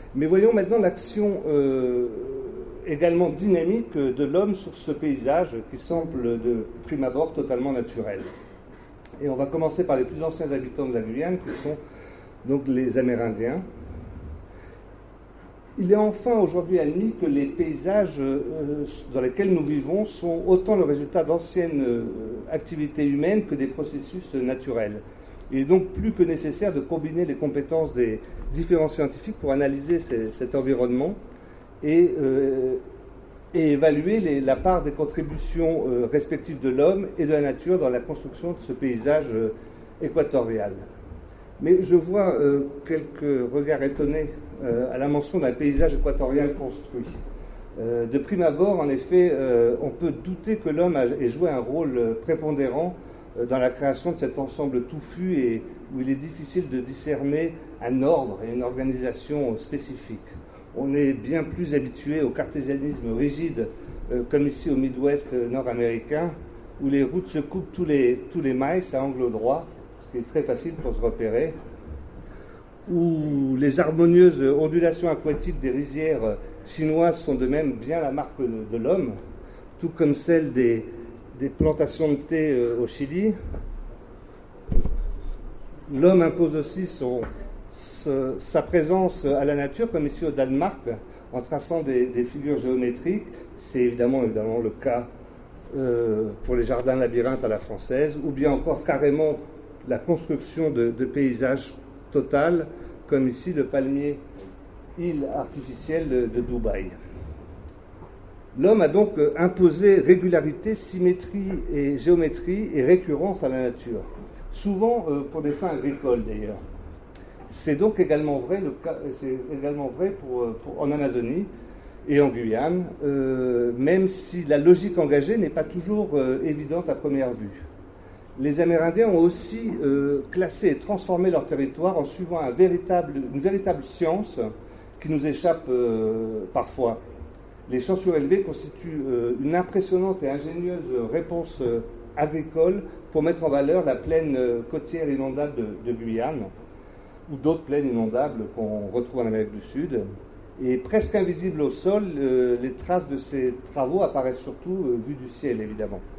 Mais voyons maintenant l'action également dynamique de l'homme sur ce paysage qui semble de prime abord totalement naturel. Et on va commencer par les plus anciens habitants de la Guyane, qui sont donc les Amérindiens. Il est enfin aujourd'hui admis que les paysages dans lesquels nous vivons sont autant le résultat d'anciennes activités humaines que des processus naturels. Il est donc plus que nécessaire de combiner les compétences des différents scientifiques pour analyser cet environnement et évaluer la part des contributions respectives de l'homme et de la nature dans la construction de ce paysage équatorial. Mais je vois quelques regards étonnés à la mention d'un paysage équatorial construit. De prime abord, en effet, on peut douter que l'homme ait joué un rôle prépondérant dans la création de cet ensemble touffu et où il est difficile de discerner un ordre et une organisation spécifique. On est bien plus habitué au cartésianisme rigide, comme ici au Midwest nord-américain, où les routes se coupent tous les miles à angle droit, ce qui est très facile pour se repérer, où les harmonieuses ondulations aquatiques des rizières chinoises sont de même bien la marque de l'homme, tout comme celle des plantations de thé au Chili. L'homme impose aussi sa présence à la nature, comme ici au Danemark, en traçant des figures géométriques. C'est évidemment le cas pour les jardins labyrinthes à la française, ou bien encore carrément la construction de paysages total, comme ici le palmier île artificielle de Dubaï. L'homme a donc imposé régularité, symétrie et géométrie et récurrence à la nature, souvent pour des fins agricoles d'ailleurs. C'est donc également vrai, en Amazonie et en Guyane, même si la logique engagée n'est pas toujours évidente à première vue. Les Amérindiens ont aussi classé et transformé leur territoire en suivant une véritable science qui nous échappe parfois. Les champs surélevés constituent une impressionnante et ingénieuse réponse agricole pour mettre en valeur la plaine côtière inondable de Guyane ou d'autres plaines inondables qu'on retrouve en Amérique du Sud. Et presque invisibles au sol, les traces de ces travaux apparaissent surtout vues du ciel, évidemment.